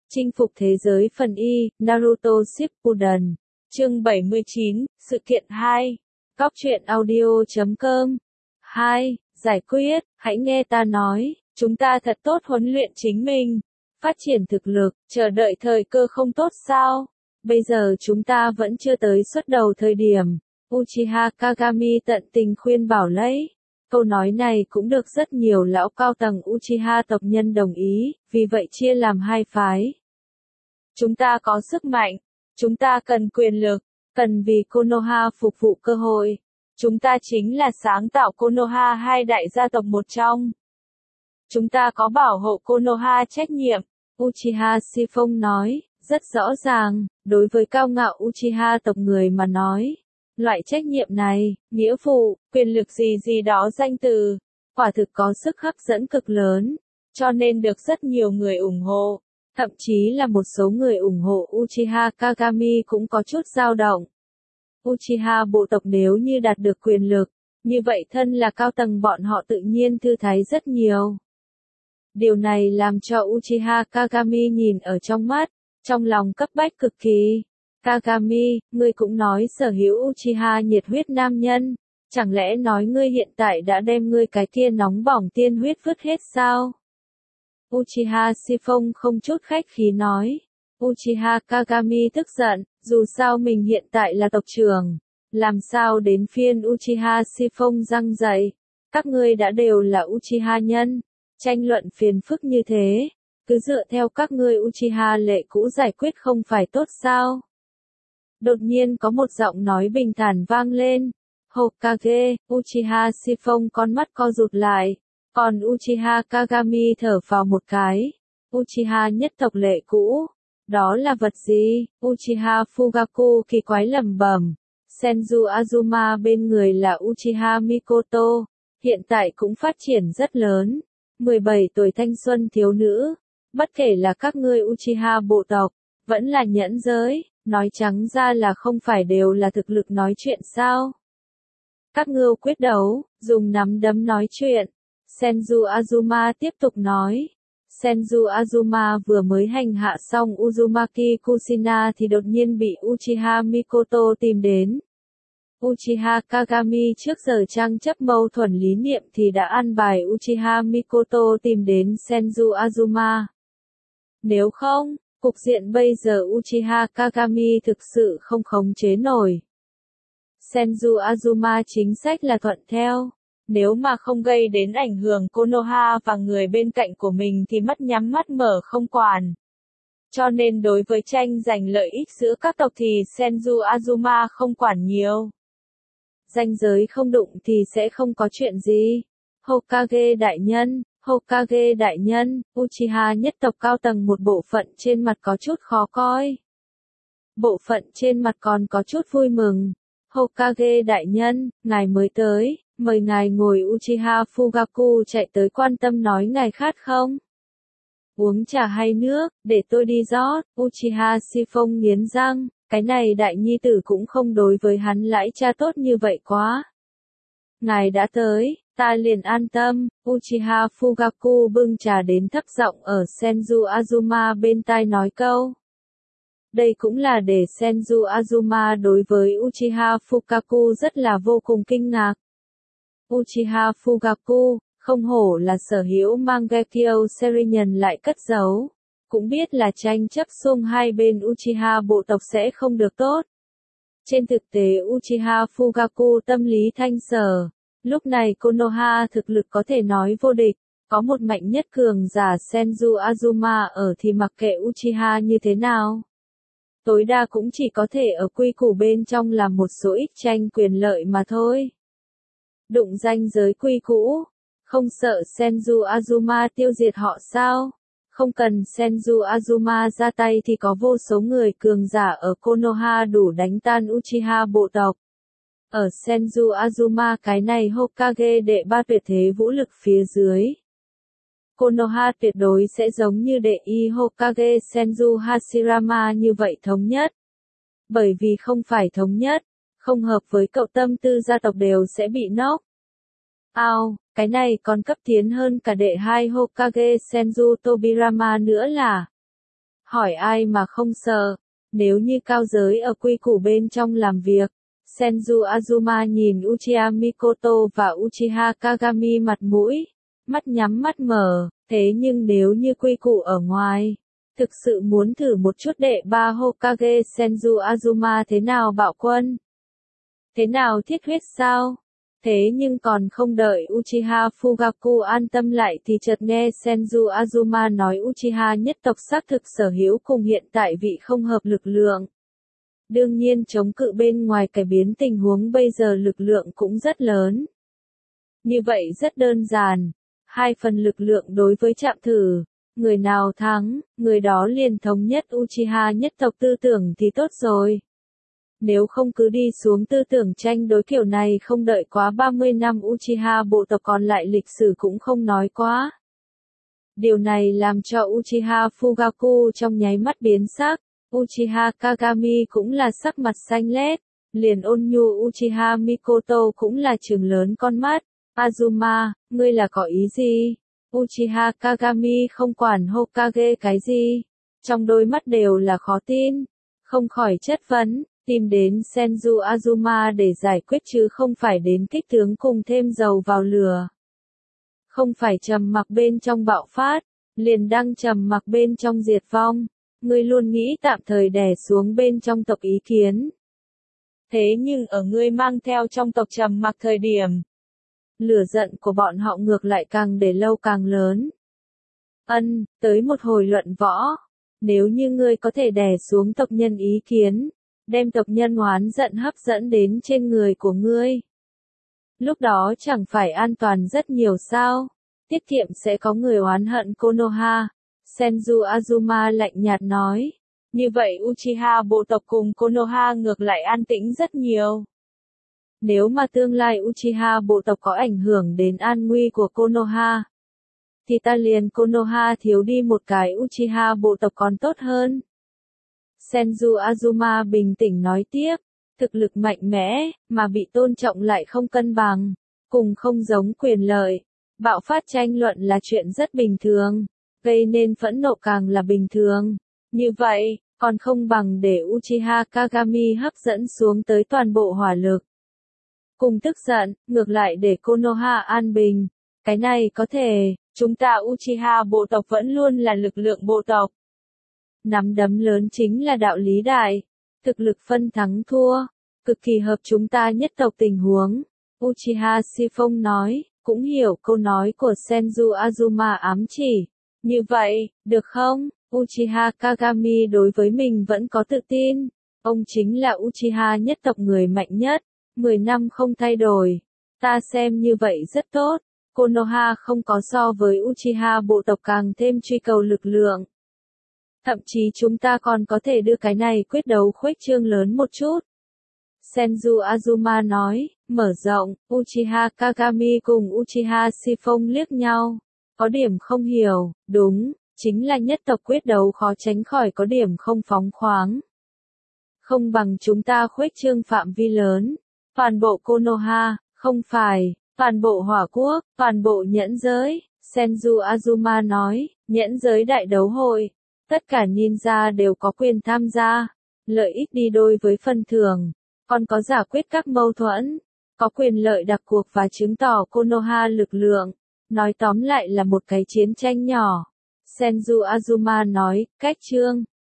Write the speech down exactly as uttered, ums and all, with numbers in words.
Chinh phục thế giới phần Y, Naruto Shippuden. Chương bảy mươi chín, sự kiện hai. Góc truyện audio chấm com. hai. Giải quyết, hãy nghe ta nói, chúng ta thật tốt huấn luyện chính mình, phát triển thực lực, chờ đợi thời cơ không tốt sao? Bây giờ chúng ta vẫn chưa tới xuất đầu thời điểm. Uchiha Kagami tận tình khuyên bảo lấy. Câu nói này cũng được rất nhiều lão cao tầng Uchiha tộc nhân đồng ý, vì vậy chia làm hai phái. Chúng ta có sức mạnh, chúng ta cần quyền lực, cần vì Konoha phục vụ cơ hội. Chúng ta chính là sáng tạo Konoha hai đại gia tộc một trong. Chúng ta có bảo hộ Konoha trách nhiệm, Uchiha Shiphong nói, rất rõ ràng, đối với cao ngạo Uchiha tộc người mà nói. Loại trách nhiệm này, nghĩa vụ, quyền lực gì gì đó danh từ, quả thực có sức hấp dẫn cực lớn, cho nên được rất nhiều người ủng hộ. Thậm chí là một số người ủng hộ Uchiha Kagami cũng có chút dao động. Uchiha bộ tộc nếu như đạt được quyền lực, như vậy thân là cao tầng bọn họ tự nhiên thư thái rất nhiều. Điều này làm cho Uchiha Kagami nhìn ở trong mắt, trong lòng cấp bách cực kỳ. Kagami, ngươi cũng nói sở hữu Uchiha nhiệt huyết nam nhân, chẳng lẽ nói ngươi hiện tại đã đem ngươi cái kia nóng bỏng tiên huyết vứt hết sao? Uchiha Shiphong không chút khách khí nói. Uchiha Kagami tức giận, dù sao mình hiện tại là tộc trưởng, làm sao đến phiên Uchiha Shiphong răng dậy. Các ngươi đã đều là Uchiha nhân, tranh luận phiền phức như thế, cứ dựa theo các ngươi Uchiha lệ cũ giải quyết không phải tốt sao? Đột nhiên có một giọng nói bình thản vang lên. Hokage, Uchiha Shiphong con mắt co rụt lại. Còn Uchiha Kagami thở vào một cái. Uchiha nhất tộc lệ cũ. Đó là vật gì? Uchiha Fugaku kỳ quái lẩm bẩm. Senju Azuma bên người là Uchiha Mikoto. Hiện tại cũng phát triển rất lớn. mười bảy tuổi thanh xuân thiếu nữ. Bất kể là các ngươi Uchiha bộ tộc, vẫn là nhẫn giới. Nói trắng ra là không phải đều là thực lực nói chuyện sao? Các ngưu quyết đấu, dùng nắm đấm nói chuyện. Senju Azuma tiếp tục nói. Senju Azuma vừa mới hành hạ xong Uzumaki Kushina thì đột nhiên bị Uchiha Mikoto tìm đến. Uchiha Kagami trước giờ trang chấp mâu thuẫn lý niệm thì đã an bài Uchiha Mikoto tìm đến Senju Azuma. Nếu không, cục diện bây giờ Uchiha Kagami thực sự không khống chế nổi. Senju Azuma chính sách là thuận theo. Nếu mà không gây đến ảnh hưởng Konoha và người bên cạnh của mình thì mắt nhắm mắt mở không quản. Cho nên đối với tranh giành lợi ích giữa các tộc thì Senju Azuma không quản nhiều. Ranh giới không đụng thì sẽ không có chuyện gì. Hokage đại nhân, Hokage đại nhân, Uchiha nhất tộc cao tầng một bộ phận trên mặt có chút khó coi. Bộ phận trên mặt còn có chút vui mừng. Hokage đại nhân, ngài mới tới, mời ngài ngồi. Uchiha Fugaku chạy tới quan tâm nói ngài khát không? Uống trà hay nước, để tôi đi rót. Uchiha Shiphong nghiến răng, cái này đại nhi tử cũng không đối với hắn lãi cha tốt như vậy quá. Ngài đã tới, ta liền an tâm. Uchiha Fugaku bưng trà đến thấp giọng ở Senju Azuma bên tai nói câu. Đây cũng là để Senju Azuma đối với Uchiha Fugaku rất là vô cùng kinh ngạc. Uchiha Fugaku, không hổ là sở hữu Mangekyo Serinhân lại cất giấu. Cũng biết là tranh chấp xung hai bên Uchiha bộ tộc sẽ không được tốt. Trên thực tế Uchiha Fugaku tâm lý thanh sở. Lúc này Konoha thực lực có thể nói vô địch. Có một mạnh nhất cường giả Senju Azuma ở thì mặc kệ Uchiha như thế nào. Tối đa cũng chỉ có thể ở quy củ bên trong làm một số ít tranh quyền lợi mà thôi. Đụng ranh giới quy củ, không sợ Senju Azuma tiêu diệt họ sao? Không cần Senju Azuma ra tay thì có vô số người cường giả ở Konoha đủ đánh tan Uchiha bộ tộc. Ở Senju Azuma cái này Hokage đệ ba tuyệt thế vũ lực phía dưới. Konoha tuyệt đối sẽ giống như đệ y Hokage Senju Hashirama như vậy thống nhất. Bởi vì không phải thống nhất, không hợp với cậu tâm tư gia tộc đều sẽ bị nốc. Ao, cái này còn cấp tiến hơn cả đệ hai Hokage Senju Tobirama nữa là. hỏi ai mà không sợ, nếu như cao giới ở quy củ bên trong làm việc. Senju Azuma nhìn Uchiha Mikoto và Uchiha Kagami mặt mũi, mắt nhắm mắt mở, thế nhưng nếu như quy củ ở ngoài, thực sự muốn thử một chút đệ ba Hokage Senju Azuma thế nào bạo quân? Thế nào thiết huyết sao? Thế nhưng còn không đợi Uchiha Fugaku an tâm lại thì chợt nghe Senju Azuma nói Uchiha nhất tộc xác thực sở hữu cùng hiện tại vị không hợp lực lượng. Đương nhiên chống cự bên ngoài cải biến tình huống bây giờ lực lượng cũng rất lớn. Như vậy rất đơn giản, hai phần lực lượng đối với chạm thử, người nào thắng, người đó liền thống nhất Uchiha nhất tộc tư tưởng thì tốt rồi. Nếu không cứ đi xuống tư tưởng tranh đối kiểu này không đợi quá ba mươi năm Uchiha bộ tộc còn lại lịch sử cũng không nói quá. Điều này làm cho Uchiha Fugaku trong nháy mắt biến sắc, Uchiha Kagami cũng là sắc mặt xanh lét, liền ôn nhu Uchiha Mikoto cũng là trừng lớn con mắt, Azuma, ngươi là có ý gì? Uchiha Kagami không quản Hokage cái gì, trong đôi mắt đều là khó tin, không khỏi chất vấn. Tìm đến Senju Azuma để giải quyết chứ không phải đến kích tướng cùng thêm dầu vào lửa. Không phải trầm mặc bên trong bạo phát, liền đang trầm mặc bên trong diệt vong, ngươi luôn nghĩ tạm thời đè xuống bên trong tộc ý kiến. Thế nhưng ở ngươi mang theo trong tộc trầm mặc thời điểm, lửa giận của bọn họ ngược lại càng để lâu càng lớn. Ân, tới một hồi luận võ, nếu như ngươi có thể đè xuống tộc nhân ý kiến, đem tộc nhân oán giận hấp dẫn đến trên người của ngươi. Lúc đó chẳng phải an toàn rất nhiều sao, tiết kiệm sẽ có người oán hận Konoha. Senju Azuma lạnh nhạt nói, như vậy Uchiha bộ tộc cùng Konoha ngược lại an tĩnh rất nhiều. Nếu mà tương lai Uchiha bộ tộc có ảnh hưởng đến an nguy của Konoha, thì ta liền Konoha thiếu đi một cái Uchiha bộ tộc còn tốt hơn. Senju Azuma bình tĩnh nói tiếp, thực lực mạnh mẽ, mà bị tôn trọng lại không cân bằng, cùng không giống quyền lợi, bạo phát tranh luận là chuyện rất bình thường, gây nên phẫn nộ càng là bình thường. Như vậy, còn không bằng để Uchiha Kagami hấp dẫn xuống tới toàn bộ hỏa lực. Cùng tức giận, ngược lại để Konoha an bình, cái này có thể, chúng ta Uchiha bộ tộc vẫn luôn là lực lượng bộ tộc. Nắm đấm lớn chính là đạo lý đại, thực lực phân thắng thua, cực kỳ hợp chúng ta nhất tộc tình huống. Uchiha Sifong nói, cũng hiểu câu nói của Senju Azuma ám chỉ. Như vậy, được không? Uchiha Kagami đối với mình vẫn có tự tin. Ông chính là Uchiha nhất tộc người mạnh nhất, mười năm không thay đổi. Ta xem như vậy rất tốt. Konoha không có so với Uchiha bộ tộc càng thêm truy cầu lực lượng. Thậm chí chúng ta còn có thể đưa cái này quyết đấu khuếch trương lớn một chút. Senju Azuma nói, mở rộng, Uchiha Kagami cùng Uchiha Sifong liếc nhau. Có điểm không hiểu, đúng, chính là nhất tộc quyết đấu khó tránh khỏi có điểm không phóng khoáng. Không bằng chúng ta khuếch trương phạm vi lớn. Toàn bộ Konoha, không phải, toàn bộ hỏa quốc, toàn bộ nhẫn giới. Senju Azuma nói, nhẫn giới đại đấu hội. Tất cả ninja đều có quyền tham gia, lợi ích đi đôi với phần thưởng, còn có giải quyết các mâu thuẫn, có quyền lợi đặc cuộc và chứng tỏ Konoha lực lượng. Nói tóm lại là một cái chiến tranh nhỏ. Senju Azuma nói, cách chương.